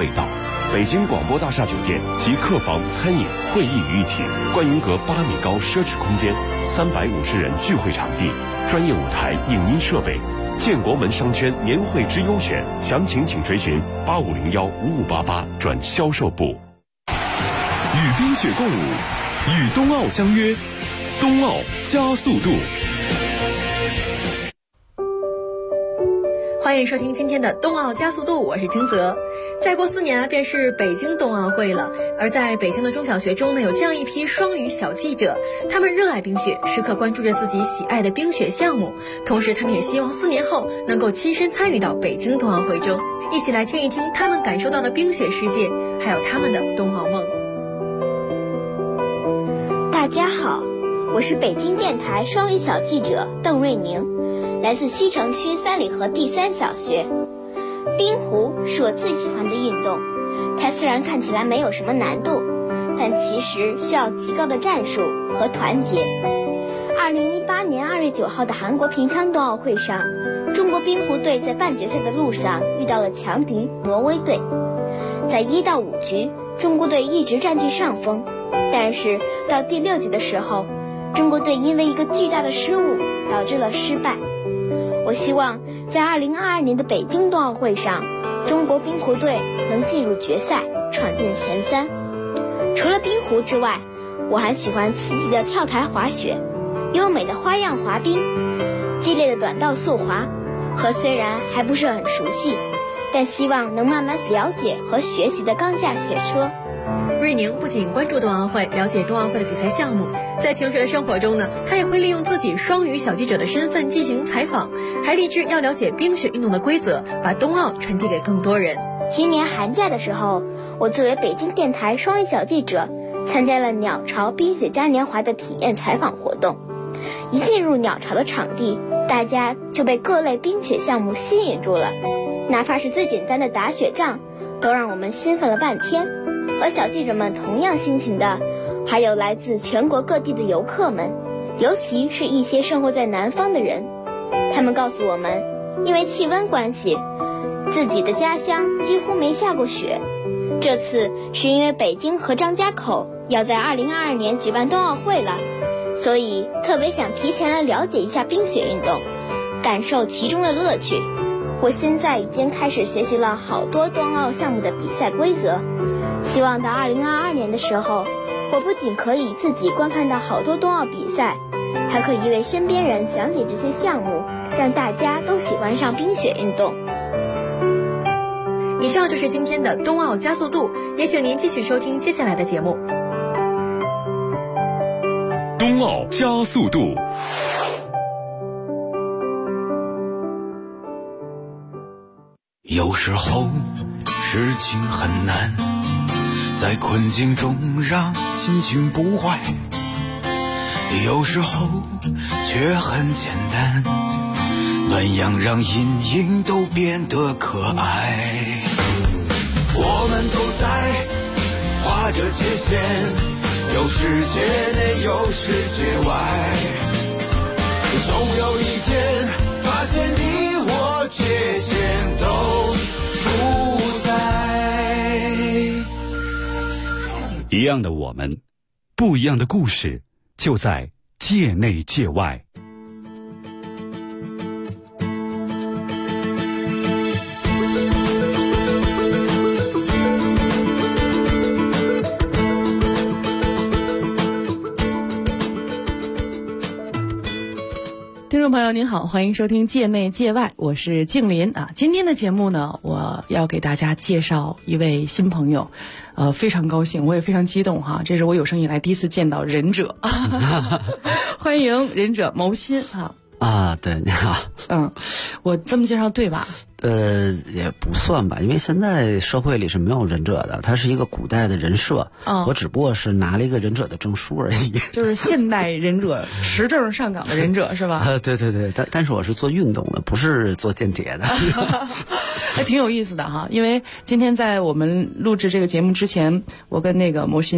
味道。北京广播大厦酒店集客房、餐饮、会议于一体，观云阁8米高奢侈空间，350人聚会场地，专业舞台、影音设备。建国门商圈年会之优选，详情请垂询85015588转销售部。 与冰雪共舞，与冬奥相约，冬奥加速度。 欢迎收听今天的冬奥加速度，我是金泽。再过4年便是北京冬奥会了，而在北京的中小学中呢，有这样一批双语小记者，他们热爱冰雪，时刻关注着自己喜爱的冰雪项目，同时他们也希望4年后能够亲身参与到北京冬奥会中，一起来听一听他们感受到的冰雪世界，还有他们的冬奥梦。 大家好，我是北京电台双语小记者邓瑞宁，来自西城区三里河第3小学。冰壶是我最喜欢的运动，它虽然看起来没有什么难度，但其实需要极高的战术和团结。2018年2月9号的韩国平昌冬奥会上，中国冰壶队在半决赛的路上遇到了强敌挪威队。在1到5局，中国队一直占据上风，但是到第6局的时候，中国队因为一个巨大的失误导致了失败。我希望在2022年的北京冬奥会上，中国冰壶队能进入决赛，闯进前3。除了冰壶之外，我还喜欢刺激的跳台滑雪、优美的花样滑冰、激烈的短道速滑和虽然还不是很熟悉，但希望能慢慢了解和学习的钢架雪车。 瑞宁不仅关注冬奥会，了解冬奥会的比赛项目，在平时的生活中呢，他也会利用自己双语小记者的身份进行采访，还立志要了解冰雪运动的规则，把冬奥传递给更多人。 今年寒假的时候，我作为北京电台双语小记者，参加了鸟巢冰雪嘉年华的体验采访活动。一进入鸟巢的场地，大家就被各类冰雪项目吸引住了，哪怕是最简单的打雪仗，都让我们兴奋了半天。和小记者们同样心情的，还有来自全国各地的游客们，尤其是一些生活在南方的人。他们告诉我们，因为气温关系，自己的家乡几乎没下过雪。这次是因为北京和张家口要在2022年举办冬奥会了，所以特别想提前来了解一下冰雪运动，感受其中的乐趣。我现在已经开始学习了好多冬奥项目的比赛规则，希望到2022年的时候，我不仅可以自己观看到好多冬奥比赛，还可以为身边人讲解这些项目，让大家都喜欢上冰雪运动。 以上就是今天的冬奥加速度，也请您继续收听接下来的节目。 冬奥加速度。 有时候事情很难，在困境中让心情不坏，有时候却很简单，暖阳让阴影都变得可爱。我们都在划着界限，有世界内有世界外，总有一天发现你我界限都不在。 一样的我们，不一样的故事，就在界内界外。 听众朋友您好，欢迎收听界内界外，我是静林啊。今天的节目呢，我要给大家介绍一位新朋友，非常高兴，我也非常激动哈，这是我有生以来第一次见到忍者，欢迎忍者牟新哈。 啊，对，你好。 我这么介绍对吧？ 也不算吧，因为现在社会里是没有忍者的，它是一个古代的人设。我只不过是拿了一个忍者的证书而已。 就是现代忍者，持证上岗的忍者是吧？ 对对对，但是我是做运动的，不是做间谍的。 还挺有意思的哈，因为今天在我们录制这个节目之前，我跟那个牟新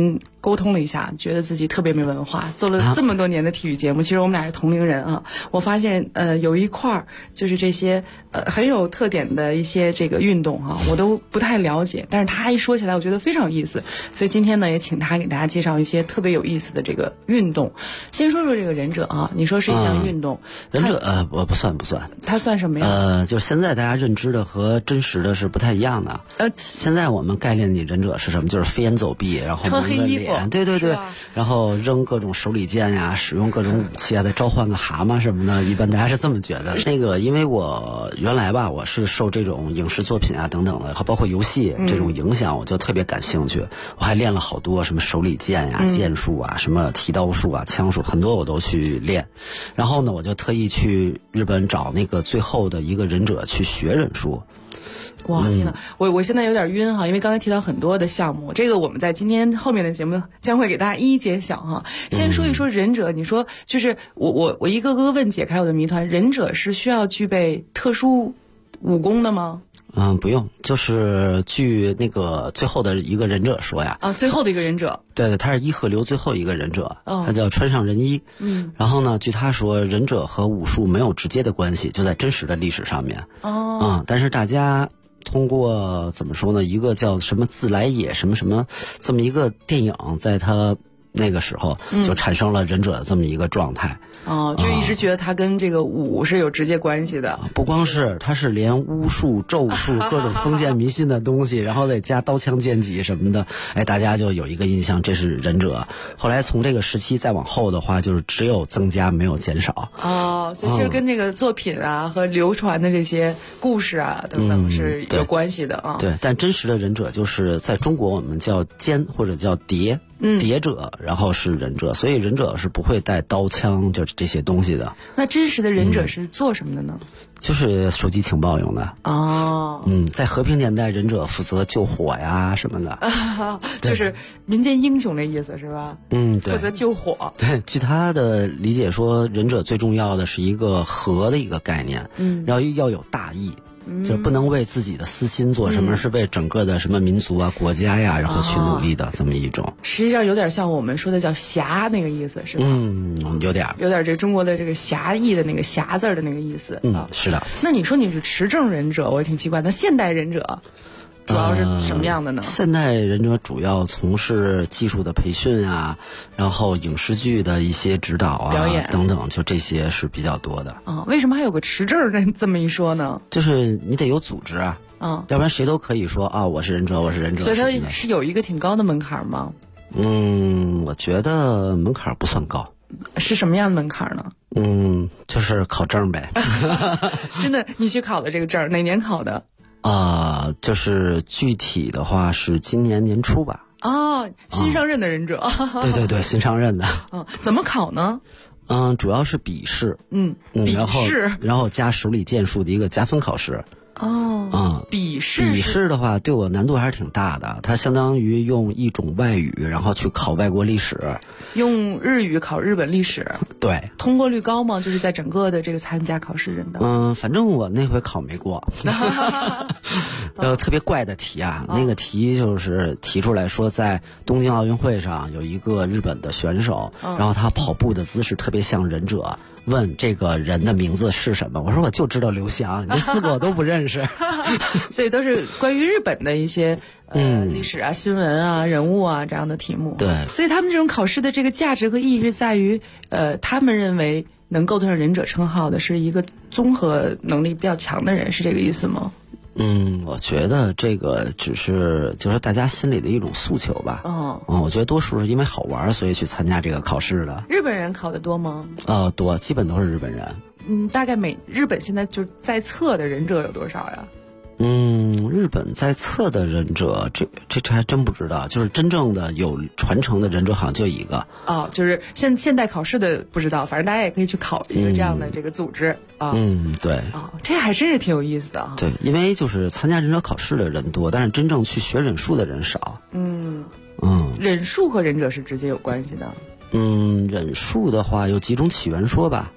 沟通了一下，觉得自己特别没文化，做了这么多年的体育节目，其实我们俩是同龄人啊。我发现有一块儿就是这些很有特点的一些这个运动啊，我都不太了解，但是他一说起来，我觉得非常有意思。所以今天呢，也请他给大家介绍一些特别有意思的这个运动。先说说这个忍者啊，你说是一项运动， 忍者不算， 它算什么呀？ 就现在大家认知的和真实的是不太一样的。现在我们概念里忍者是什么？就是飞檐走壁，然后穿黑衣服， 对，然后扔各种手里剑呀，使用各种武器啊，再召唤个蛤蟆什么的，一般大家是这么觉得。那个，因为我原来吧，我是受这种影视作品啊等等的，包括游戏这种影响，我就特别感兴趣。我还练了好多什么手里剑呀、剑术啊、什么剃刀术啊、枪术，很多我都去练。然后呢，我就特意去日本找那个最后的一个忍者去学忍术。 哇，天哪！我现在有点晕哈，因为刚才提到很多的项目，这个我们在今天后面的节目将会给大家一一揭晓哈。先说一说忍者，你说就是我一个个问解开我的谜团，忍者是需要具备特殊武功的吗？ 不用，就是据那个最后的一个忍者说呀， 最后的一个忍者， 对，他是伊贺流最后一个忍者，他叫川上仁一。然后呢，据他说，忍者和武术没有直接的关系，就在真实的历史上面。但是大家通过怎么说呢？一个叫什么自来也什么什么这么一个电影，在他那个时候就产生了忍者的这么一个状态。 就一直觉得他跟这个武是有直接关系的。 不光是，他是连巫术、咒术各种封建迷信的东西，然后再加刀枪剑戟什么的，大家就有一个印象，这是忍者。后来从这个时期再往后的话，就是只有增加没有减少。 所以其实跟这个作品啊和流传的这些故事啊等等是有关系的啊。 对，但真实的忍者就是在中国我们叫奸或者叫谍。谍者，然后是忍者，所以忍者是不会带刀枪就是这些东西的。 那真实的忍者是做什么的呢？ 就是收集情报用的。在和平年代，忍者负责救火呀什么的， 就是民间英雄的意思是吧？ 对， 负责救火。 对，据他的理解说，忍者最重要的是一个和的一个概念，然后要有大义。就不能为自己的私心做什么，是为整个的什么民族啊、国家呀，然后去努力的这么一种。 实际上有点像我们说的叫侠那个意思，是吧？ 有点这中国的这个侠义的那个侠字的那个意思。 是的。 那你说你是持证忍者，我也挺奇怪。那现代忍者主要是什么样的呢？ 现代忍者主要从事技术的培训啊，然后影视剧的一些指导啊、表演等等，就这些是比较多的。 为什么还有个持证这么一说呢？ 就是你得有组织啊，要不然谁都可以说我是忍者，我是忍者。 所以它是有一个挺高的门槛吗？ 我觉得门槛不算高。 是什么样的门槛呢？ 就是考证呗。 真的，你去考的这个证，哪年考的？ 就是具体的话是今年年初吧。 新上任的忍者。 对，新上任的。 怎么考呢？ 主要是笔试。 笔试， 然后加手里剑术的一个加分考试。 笔试的话对我难度还是挺大的，它相当于用一种外语然后去考外国历史， 用日语考日本历史。 对， 通过率高吗？就是在整个的这个参加考试人的。 反正我那回考没过。特别怪的题啊，那个题就是提出来说，在东京奥运会上有一个日本的选手，然后他跑步的姿势特别像忍者，问这个人的名字是什么？我说我就知道刘翔，这4个我都不认识。 所以都是关于日本的一些历史啊、新闻啊、人物啊这样的题目。 对， 所以他们这种考试的这个价值和意义是在于，他们认为能够得上忍者称号的是一个综合能力比较强的人，是这个意思吗？ 我觉得这个只是就是大家心里的一种诉求吧。我觉得多数是因为好玩，所以去参加这个考试的。 日本人考得多吗？ 多，基本都是日本人。 大概日本现在就在册的忍者有多少呀？ 日本在册的忍者，这还真不知道。就是真正的有传承的忍者，好像就一个。 就是现代考试的不知道，反正大家也可以去考一个这样的这个组织啊。 对。 这还真是挺有意思的啊。 对，因为就是参加忍者考试的人多，但是真正去学忍术的人少。 忍术和忍者是直接有关系的。 忍术的话有几种起源说吧。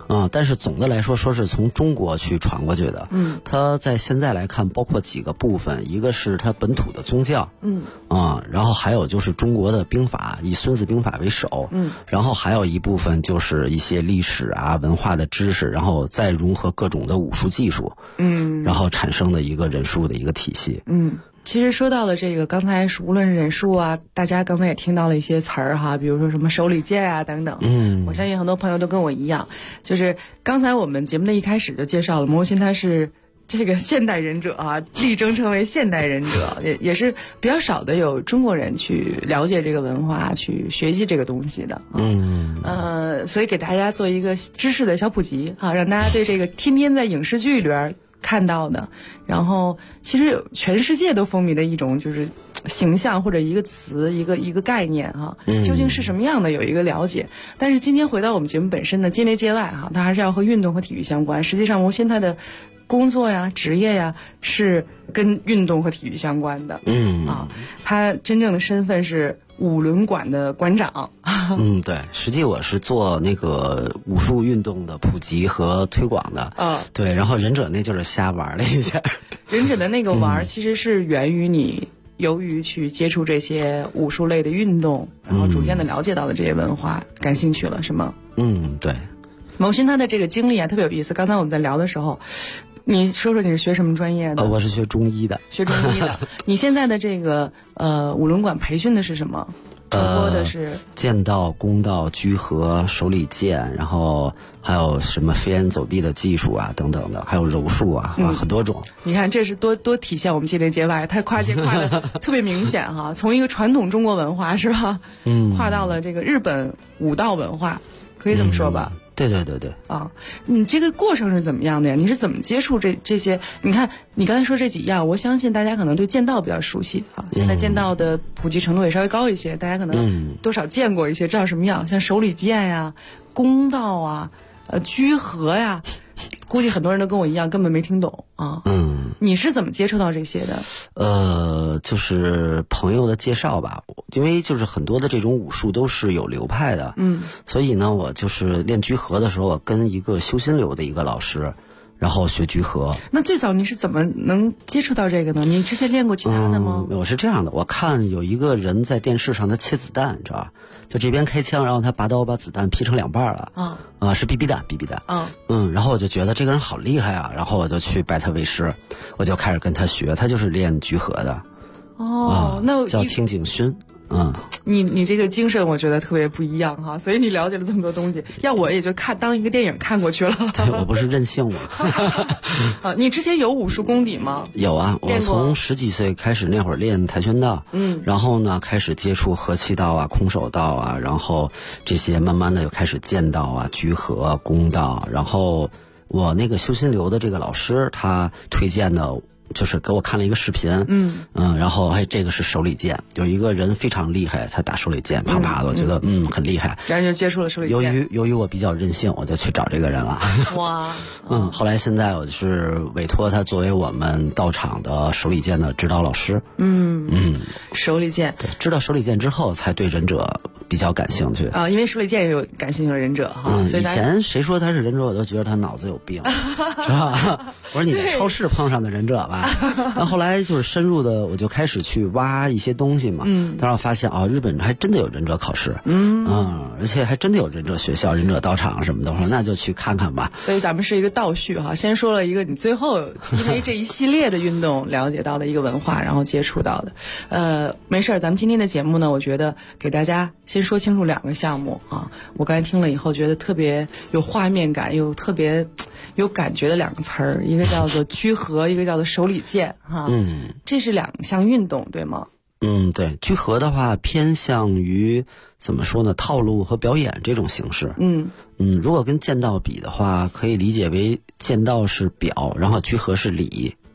但是总的来说是从中国去传过去的。它在现在来看包括几个部分，一个是它本土的宗教，然后还有就是中国的兵法，以孙子兵法为首，然后还有一部分就是一些历史啊文化的知识，然后再融合各种的武术技术，然后产生的一个忍术的一个体系。 其实说到了这个，刚才无论是忍术啊，大家刚才也听到了一些词儿哈，比如说什么手里剑啊等等。我相信很多朋友都跟我一样，就是刚才我们节目的一开始就介绍了魔心他是这个现代忍者啊，力争成为现代忍者，也是比较少的有中国人去了解这个文化，去学习这个东西的。所以给大家做一个知识的小普及啊，让大家对这个天天在影视剧里边看到的，然后其实有全世界都风靡的一种就是形象或者一个词一个概念哈，究竟是什么样的有一个了解。但是今天回到我们节目本身的界内界外哈，它还是要和运动和体育相关。实际上魔心他的工作呀职业呀是跟运动和体育相关的。他真正的身份是五轮馆的馆长。 对，实际我是做那个武术运动的普及和推广的。对，然后忍者那就是瞎玩了一下。 忍者的那个玩其实是源于你由于去接触这些武术类的运动，然后逐渐的了解到了这些文化，感兴趣了是吗？ 对。 某心他的这个经历啊特别有意思。刚才我们在聊的时候，你说说你是学什么专业的？ 我是学中医的。 学中医的。你现在的这个五轮馆培训的是什么？传播的是剑道、弓道、居合、手里剑，然后还有什么飞檐走壁的技术啊等等的，还有柔术啊，很多种。 你看这是多体现我们界内界外，它跨界跨的特别明显哈。从一个传统中国文化是吧，跨到了这个日本武道文化，可以这么说吧？ 对你这个过程是怎么样的呀？你是怎么接触这些？你看你刚才说这几样，我相信大家可能对剑道比较熟悉啊。现在剑道的普及程度也稍微高一些，大家可能多少见过一些，知道什么样。像手里剑呀、弓道啊、居合呀，估计很多人都跟我一样根本没听懂啊。你是怎么接触到这些的？ 就是朋友的介绍吧，因为就是很多的这种武术都是有流派的，所以呢，我就是练居合的时候，我跟一个修心流的一个老师，然后学居合。 那最早你是怎么能接触到这个呢？你之前练过其他的吗？ 我是这样的，我看有一个人在电视上他切子弹，你知道吧？就这边开枪，然后他拔刀把子弹劈成2半了。是 BB 弹。然后我就觉得这个人好厉害啊，然后我就去拜他为师，我就开始跟他学，他就是练居合的。那叫听景勋。 你这个精神我觉得特别不一样哈，所以你了解了这么多东西，要我也就当一个电影看过去了。 对，我不是任性吗？ 你之前有武术功底吗？ 有啊，我从10几岁开始那会儿练跆拳道，然后呢开始接触合气道啊、空手道啊，然后这些慢慢的又开始剑道啊、居合、弓道，然后我那个修心流的这个老师他推荐的。就是给我看了一个视频，然后这个是手里剑，有一个人非常厉害，他打手里剑啪啪的，我觉得很厉害， 然后就接触了手里剑。 由于我比较任性，我就去找这个人了。 哇， 后来现在我是委托他作为我们道场的手里剑的指导老师。 手里剑， 对，知道手里剑之后才对忍者比较感兴趣啊，因为手里剑也有感兴趣的忍者哈。 以前谁说他是忍者，我都觉得他脑子有病，是吧？我说你在超市碰上的忍者吧。那后来就是深入的，我就开始去挖一些东西嘛。当然发现日本还真的有忍者考试，而且还真的有忍者学校、忍者道场什么的。我说那就去看看吧。 所以咱们是一个倒叙哈，先说了一个你最后因为这一系列的运动了解到的一个文化，然后接触到的。没事，咱们今天的节目呢，我觉得给大家先说清楚2个项目啊。我刚才听了以后觉得特别有画面感，又特别有感觉的2个词儿，一个叫做居合，一个叫做手里剑哈。这是2项运动对吗？ 对，居合的话偏向于怎么说呢，套路和表演这种形式。如果跟剑道比的话，可以理解为剑道是表，然后居合是礼。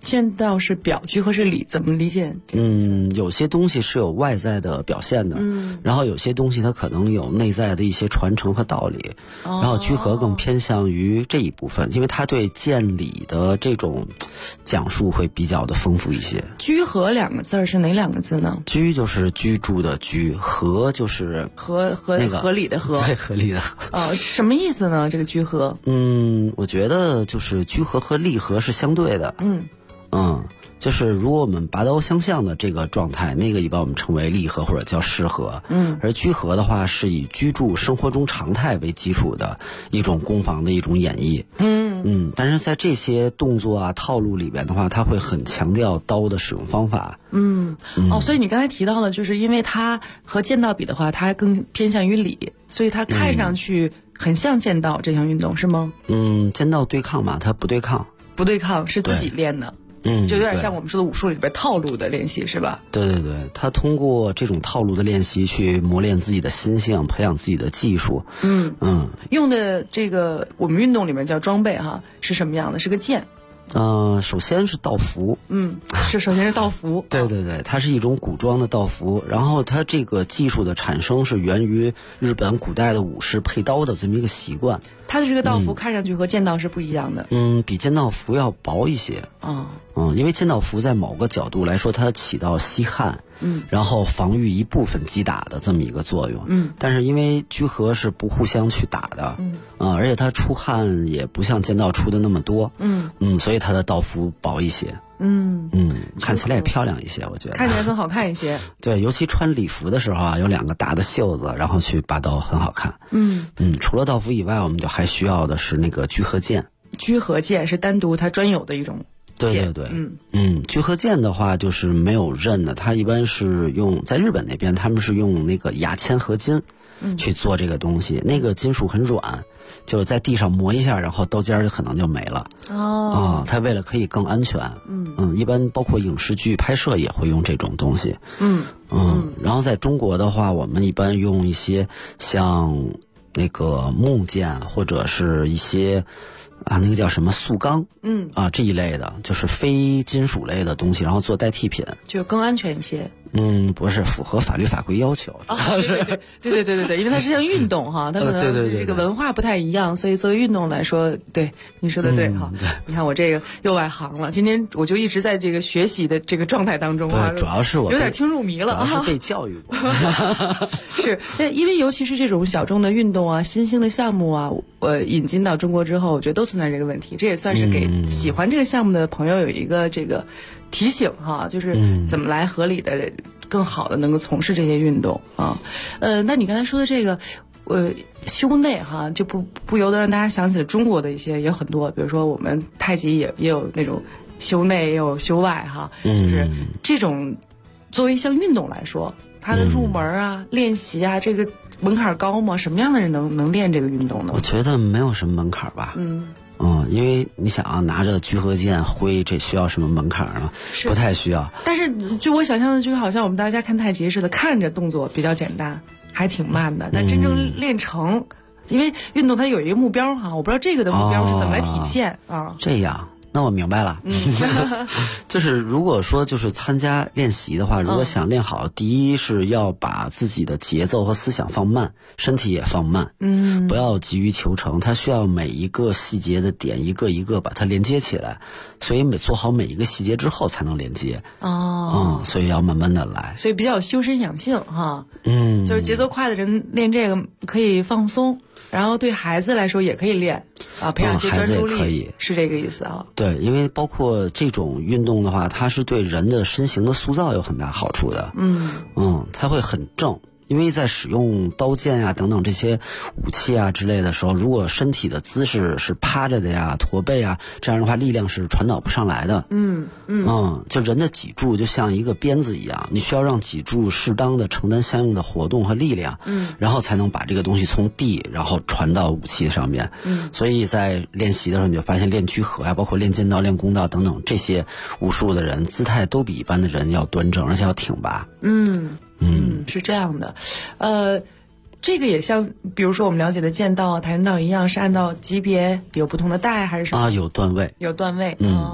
剑道是表，居合是里，怎么理解？ 有些东西是有外在的表现的，然后有些东西它可能有内在的一些传承和道理，然后居合更偏向于这一部分，因为它对剑理的这种讲述会比较的丰富一些。 居合两个字是哪两个字呢？ 居就是居住的居，合就是那个合理的合， 对，合理的合。 什么意思呢？这个居合？ 我觉得就是居合和离合是相对的。就是如果我们拔刀相向的这个状态，那个一般我们称为离合或者叫失合。而居合的话是以居住生活中常态为基础的一种攻防的一种演绎。但是在这些动作啊套路里边的话，它会很强调刀的使用方法。 所以你刚才提到了，就是因为它和剑道比的话，它更偏向于理，所以它看上去很像剑道这项运动，是吗？ 剑道对抗嘛，它不对抗， 不对抗是自己练的。就有点像我们说的武术里边套路的练习，是吧？ 对，他通过这种套路的练习去磨练自己的心性，培养自己的技术。 用的这个我们运动里面叫装备哈，是什么样的？是个剑。 首先是道服。 首先是道服。 对，它是一种古装的道服，然后它这个技术的产生是源于日本古代的武士配刀的这么一个习惯。 它的这个道服看上去和剑道是不一样的。 比剑道服要薄一些。因为剑道服在某个角度来说，它起到吸汗，然后防御一部分击打的这么一个作用。但是因为居合是不互相去打的，而且它出汗也不像剑道出的那么多，所以它的道服薄一些。看起来也漂亮一些，我觉得看起来更好看一些。 对，尤其穿礼服的时候啊，有2个大的袖子，然后去拔刀很好看。除了道服以外，我们就还需要的是那个居合剑。 居合剑是单独它专有的一种剑。 对，居合剑的话就是没有刃的，它一般是用在日本那边他们是用那个牙签合金去做这个东西，那个金属很软，就是在地上磨一下，然后刀尖可能就没了。它为了可以更安全，一般包括影视剧拍摄也会用这种东西。然后在中国的话，我们一般用一些像那个木剑或者是一些那个叫什么塑钢，这一类的，就是非金属类的东西，然后做代替品， 就更安全一些。 不是符合法律法规要求。 对，因为它是项运动哈，它可能这个文化不太一样，所以作为运动来说，对你说的对哈。你看我这个又外行了，今天我就一直在这个学习的这个状态当中啊， 主要是我有点听入迷了， 主要是被教育过。 是因为尤其是这种小众的运动啊、新兴的项目啊，引进到中国之后，我觉得都存在这个问题。这也算是给喜欢这个项目的朋友有一个这个提醒哈，就是怎么来合理的、更好的能够从事这些运动啊。那你刚才说的这个，修内哈，就不由得让大家想起了中国的一些也有很多，比如说我们太极也有那种修内也有修外哈，就是这种作为一项运动来说，它的入门啊、练习啊，这个门槛高吗？什么样的人能练这个运动呢？ 我觉得没有什么门槛吧。因为你想啊，拿着居合剑挥，这需要什么门槛呢？不太需要。 但是就我想象的，就好像我们大家看太极似的，看着动作比较简单，还挺慢的。但真正练成，因为运动它有一个目标哈，我不知道这个的目标是怎么来体现啊。 这样。那我明白了，就是如果说就是参加练习的话，如果想练好，第一是要把自己的节奏和思想放慢，身体也放慢，不要急于求成，它需要每一个细节的点一个一个把它连接起来，所以做好每一个细节之后才能连接。所以要慢慢的来， 所以比较修身养性哈。就是节奏快的人练这个可以放松。然后对孩子来说也可以练培养一些专注力， 可以是这个意思啊。 对，因为包括这种运动的话，它是对人的身形的塑造有很大好处的。它会很正。因为在使用刀剑啊等等这些武器啊之类的时候，如果身体的姿势是趴着的呀、驼背啊，这样的话力量是传导不上来的。就人的脊柱就像一个鞭子一样，你需要让脊柱适当的承担相应的活动和力量，然后才能把这个东西从地然后传到武器上面。所以在练习的时候，你就发现练居合啊，包括练剑道、练弓道等等这些武术的人，姿态都比一般的人要端正，而且要挺拔。 是这样的，这个也像，比如说我们了解的剑道啊、跆拳道一样，是按照级别有不同的带还是什么？ 有段位， 有段位。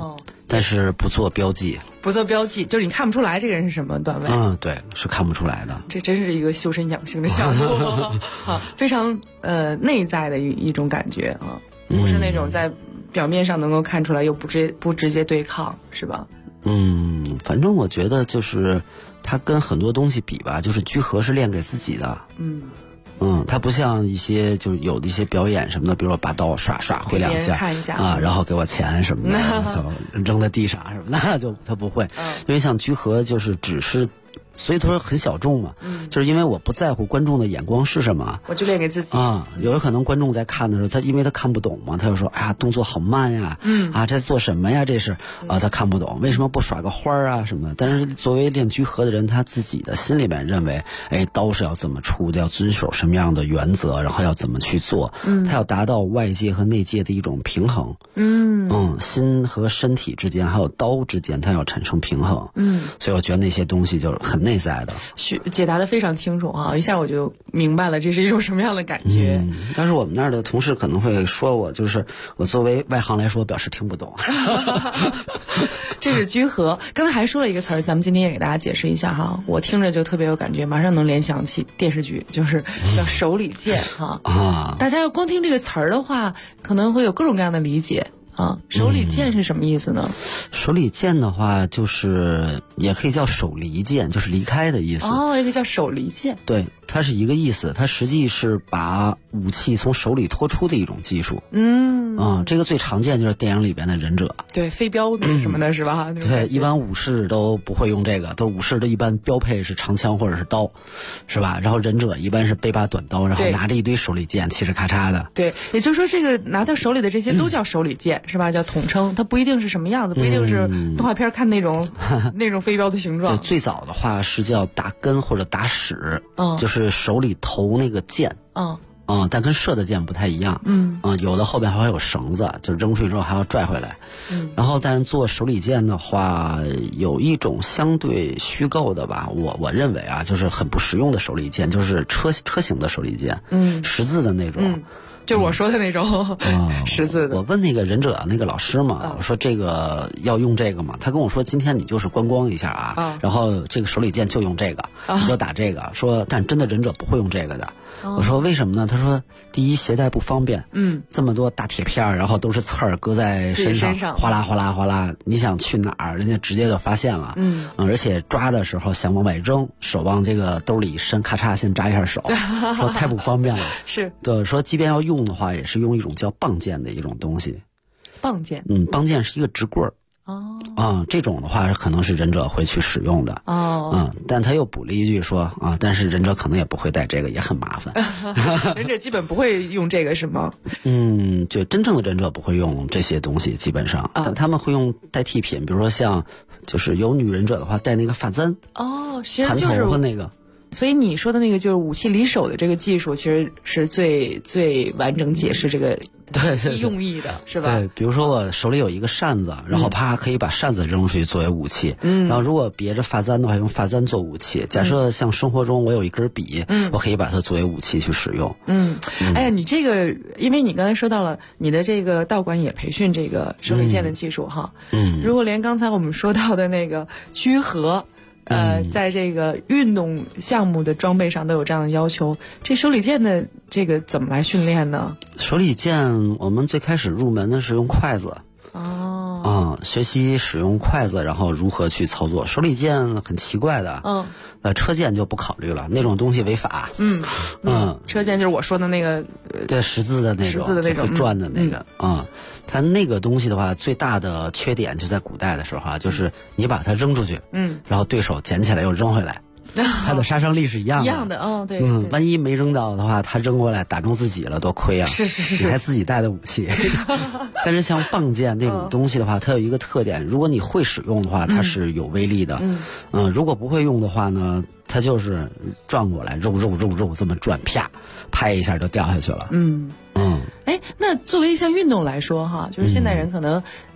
但是不做标记。 不做标记，就是你看不出来这个人是什么段位。 对，是看不出来的。 这真是一个修身养性的项目啊，非常内在的一种感觉啊，不是那种在表面上能够看出来又不直接对抗，是吧？ 反正我觉得就是它跟很多东西比吧，就是居合是练给自己的。它不像一些就是有的一些表演什么的，比如说把刀刷挥两下， 看一下啊，然后给我钱什么的，扔在地上什么的，就他不会。因为像居合就是只是。所以他说很小众嘛，就是因为我不在乎观众的眼光是什么， 我就练给自己啊。有可能观众在看的时候，因为他看不懂嘛，他就说：“哎呀，动作好慢呀，这做什么呀？这是啊，他看不懂，为什么不耍个花啊什么的？”但是作为练居合的人，他自己的心里面认为，刀是要怎么出的，要遵守什么样的原则，然后要怎么去做，他要达到外界和内界的一种平衡，心和身体之间还有刀之间，它要产生平衡，所以我觉得那些东西就是很内在的。 解答的非常清楚啊，一下我就明白了这是一种什么样的感觉。 但是我们那儿的同事可能会说我，就是我作为外行来说，表示听不懂。 这是居合，刚才还说了一个词儿，咱们今天也给大家解释一下哈。我听着就特别有感觉，马上能联想起电视剧，就是叫手里剑哈。大家要光听这个词儿的话，可能会有各种各样的理解。手里剑是什么意思呢？ 手里剑的话，就是也可以叫手离剑，就是离开的意思。 一个叫手离剑。对， 它是一个意思，它实际是把武器从手里拖出的一种技术。这个最常见就是电影里边的忍者， 对，飞镖什么的是吧？ 对，一般武士都不会用这个，都武士的一般标配是长枪或者是刀，是吧？然后忍者一般是背把短刀，然后拿着一堆手里剑，嘁哧咔嚓的。 对，也就是说，这个拿到手里的这些都叫手里剑。是吧？叫统称，它不一定是什么样子，不一定是动画片看那种那种飞镖的形状。 对，最早的话是叫打根或者打矢，就是手里投那个箭。但跟射的箭不太一样。有的后边还会有绳子，就是扔出去之后还要拽回来。然后但是做手里剑的话，有一种相对虚构的吧，我认为啊，就是很不实用的手里剑，就是车型的手里剑，十字的那种。 就是我说的那种十字的。 我问那个忍者那个老师嘛，我说这个要用这个吗？他跟我说今天你就是观光一下啊，然后这个手里剑就用这个，你就打这个。说但真的忍者不会用这个的。我说为什么呢？他说第一携带不方便，这么多大铁片，然后都是刺儿搁在身上，哗啦哗啦哗啦，你想去哪儿，人家直接就发现了。而且抓的时候想往外扔，手往这个兜里一伸，咔嚓先扎一下手，说太不方便了。 是对，说即便要用的话，也是用一种叫棒剑的一种东西。 棒剑， 棒剑是一个直棍儿。这种的话可能是忍者会去使用的。但他又补了一句说但是忍者可能也不会带这个，也很麻烦。 忍者基本不会用这个是吗？ 就真正的忍者不会用这些东西，基本上，但他们会用代替品，比如说像就是有女忍者的话带那个发簪。 其实就是盘头和那个。 所以你说的那个就是武器离手的这个技术，其实是最完整解释这个用意的，是吧？ 对，比如说我手里有一个扇子，然后啪可以把扇子扔出去作为武器。然后如果别着发簪的话，用发簪做武器。假设像生活中我有一根笔，我可以把它作为武器去使用。 哎呀，你这个，因为你刚才说到了你的这个道馆也培训这个手里剑的技术哈。如果连刚才我们说到的那个居合。在这个运动项目的装备上都有这样的要求，这手里剑的这个怎么来训练呢？ 手里剑我们最开始入门的是用筷子。学习使用筷子，然后如何去操作。手里剑很奇怪的。车剑就不考虑了，那种东西违法。 车剑就是我说的那个， 对，十字的那种，会转的那个。它那个东西的话，最大的缺点就在古代的时候就是你把它扔出去，然后对手捡起来又扔回来。它的杀伤力是一样的。 对。 万一没扔到的话，他扔过来打中自己了，多亏啊！ 是， 你还自己带的武器。但是像棒剑那种东西的话，它有一个特点，如果你会使用的话，它是有威力的。如果不会用的话呢，它就是转过来，肉这么转，啪，拍一下就掉下去了。 那作为一项运动来说哈，就是现代人可能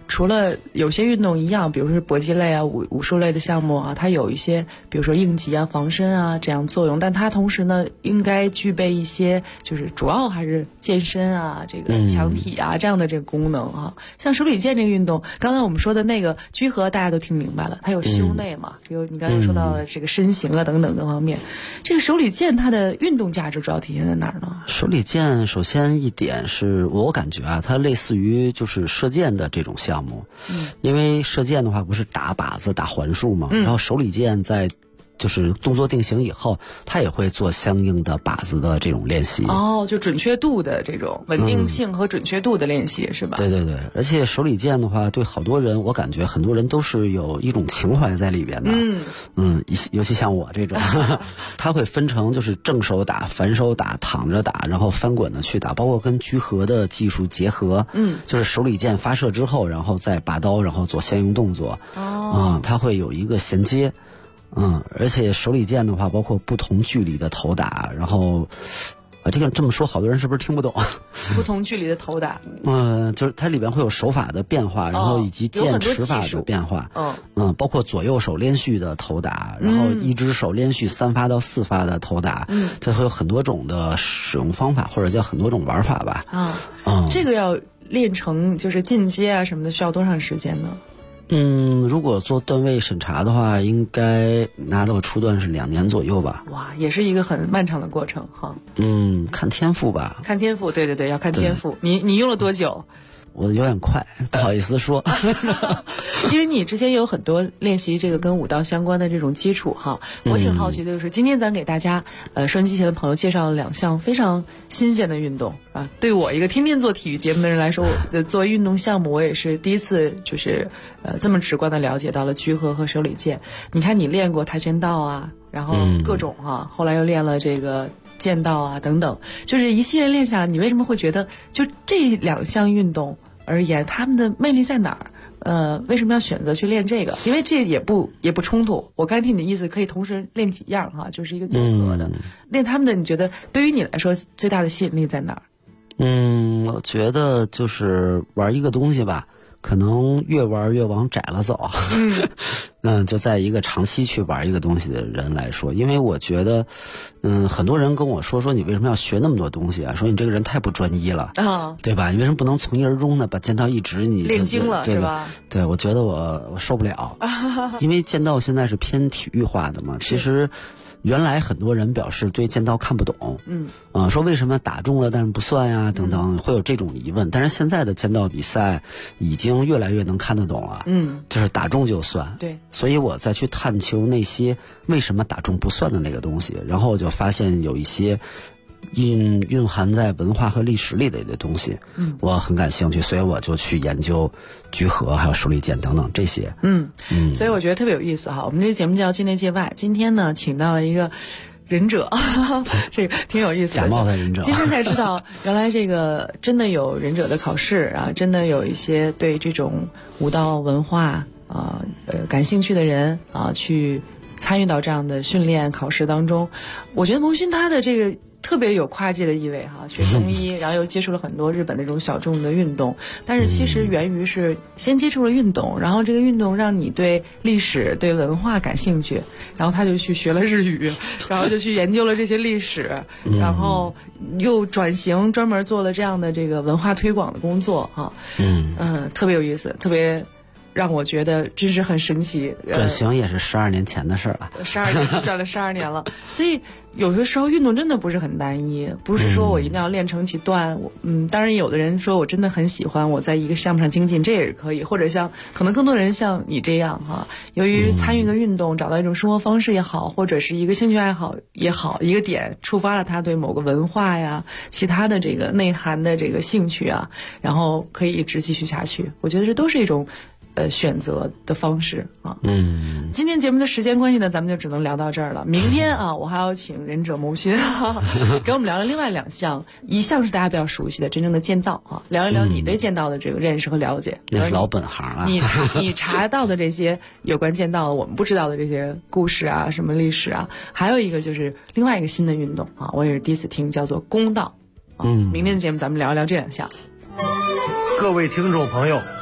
除了有些运动一样，比如说是搏击类啊、武术类的项目啊，它有一些比如说应急啊、防身啊这样作用，但它同时呢应该具备一些就是主要还是健身啊、这个强体啊这样的这个功能啊。像手里剑这个运动，刚才我们说的那个居合大家都听明白了，它有修内嘛，比如你刚才说到的这个身形啊等等各方面。这个手里剑它的运动价值主要体现在哪儿呢？ 手里剑首先一点是我感觉啊，它类似于就是射箭的这种项目，因为射箭的话不是打靶子打环数嘛，然后手里剑在就是动作定型以后，它也会做相应的靶子的这种练习。 哦，就准确度的这种稳定性和准确度的练习，是吧？ 对对对，而且手里剑的话，对好多人，我感觉很多人都是有一种情怀在里边的。尤其像我这种，它会分成就是正手打、反手打、躺着打，然后翻滚的去打，包括跟居合的技术结合。就是手里剑发射之后，然后再拔刀，然后做相应动作。它会有一个衔接。而且手里剑的话，包括不同距离的投打，然后，这个这么说，好多人是不是听不懂？ 不同距离的投打， 就是它里边会有手法的变化，然后以及剑持法的变化，包括左右手连续的投打，然后一只手连续3发到4发的投打，这会有很多种的使用方法，或者叫很多种玩法吧。 这个要练成就是进阶啊什么的，需要多长时间呢？ 如果做段位审查的话，应该拿到初段是2年左右吧。 哇，也是一个很漫长的过程哈。 看天赋吧。 看天赋，对对对，要看天赋。你用了多久？ 我有点快，不好意思说。 因为你之前有很多练习这个跟武道相关的这种基础哈，我挺好奇的就是今天咱给大家收音机前的朋友介绍了2项非常新鲜的运动啊。对我一个天天做体育节目的人来说，作为运动项目，我也是第一次就是这么直观的了解到了居合和手里剑。你看你练过跆拳道啊，然后各种后来又练了这个剑道啊等等，就是一系列练下来，你为什么会觉得就这2项运动而言，他们的魅力在哪儿？为什么要选择去练这个？因为这也不冲突。我刚听你的意思，可以同时练几样哈，就是一个综合的。练他们的，你觉得对于你来说最大的吸引力在哪儿？ 我觉得就是玩一个东西吧，可能越玩越往窄了走。就在一个长期去玩一个东西的人来说，因为我觉得，很多人跟我说你为什么要学那么多东西啊？说你这个人太不专一了，对吧？你为什么不能从一而终呢？把剑道一直你练精了，是吧？ 对，我觉得我受不了，因为剑道现在是偏体育化的嘛，其实。原来很多人表示对剑道看不懂，说为什么打中了但是不算呀，等等，会有这种疑问。但是现在的剑道比赛已经越来越能看得懂了，就是打中就算。 对， 所以我再去探求那些为什么打中不算的那个东西，然后我就发现有一些蕴含在文化和历史里的一些东西，我很感兴趣，所以我就去研究居合还有手里剑等等这些。 所以我觉得特别有意思哈。我们这个节目叫境内界外，今天呢请到了一个忍者，这个挺有意思的。 假冒的忍者， 今天才知道原来这个真的有忍者的考试啊，真的有一些对这种武道文化感兴趣的人啊去参与到这样的训练考试当中。我觉得蒙勋他的这个特别有跨界的意味哈，学中医，然后又接触了很多日本那种小众的运动，但是其实源于是先接触了运动，然后这个运动让你对历史、对文化感兴趣，然后他就去学了日语，然后就去研究了这些历史，然后又转型专门做了这样的这个文化推广的工作哈，特别有意思，特别。让我觉得真是很神奇。 转型也是12年前的事儿了 ，12年转了12年了，所以有的时候运动真的不是很单一，不是说我一定要练成几段。当然有的人说我真的很喜欢我在一个项目上精进，这也是可以，或者像可能更多人像你这样哈，由于参与一个运动，找到一种生活方式也好，或者是一个兴趣爱好也好，一个点触发了他对某个文化呀、其他的这个内涵的这个兴趣啊，然后可以一直继续下去。我觉得这都是一种。选择的方式啊，今天节目的时间关系呢，咱们就只能聊到这儿了。明天啊，我还要请忍者谋勋给我们聊聊另外2项，一项是大家比较熟悉的真正的剑道啊，聊一聊你对剑道的这个认识和了解， 那是老本行了。 你查到的这些有关剑道我们不知道的这些故事啊，什么历史啊，还有一个就是另外一个新的运动啊，我也是第一次听，叫做弓道。明天的节目咱们聊一聊这2项。 各位听众朋友。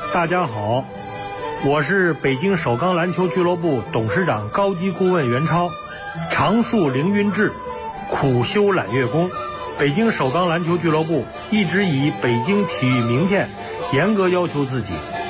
大家好，我是北京首钢篮球俱乐部董事长高级顾问袁超。常树凌云志，苦修揽月功。北京首钢篮球俱乐部一直以北京体育明天严格要求自己，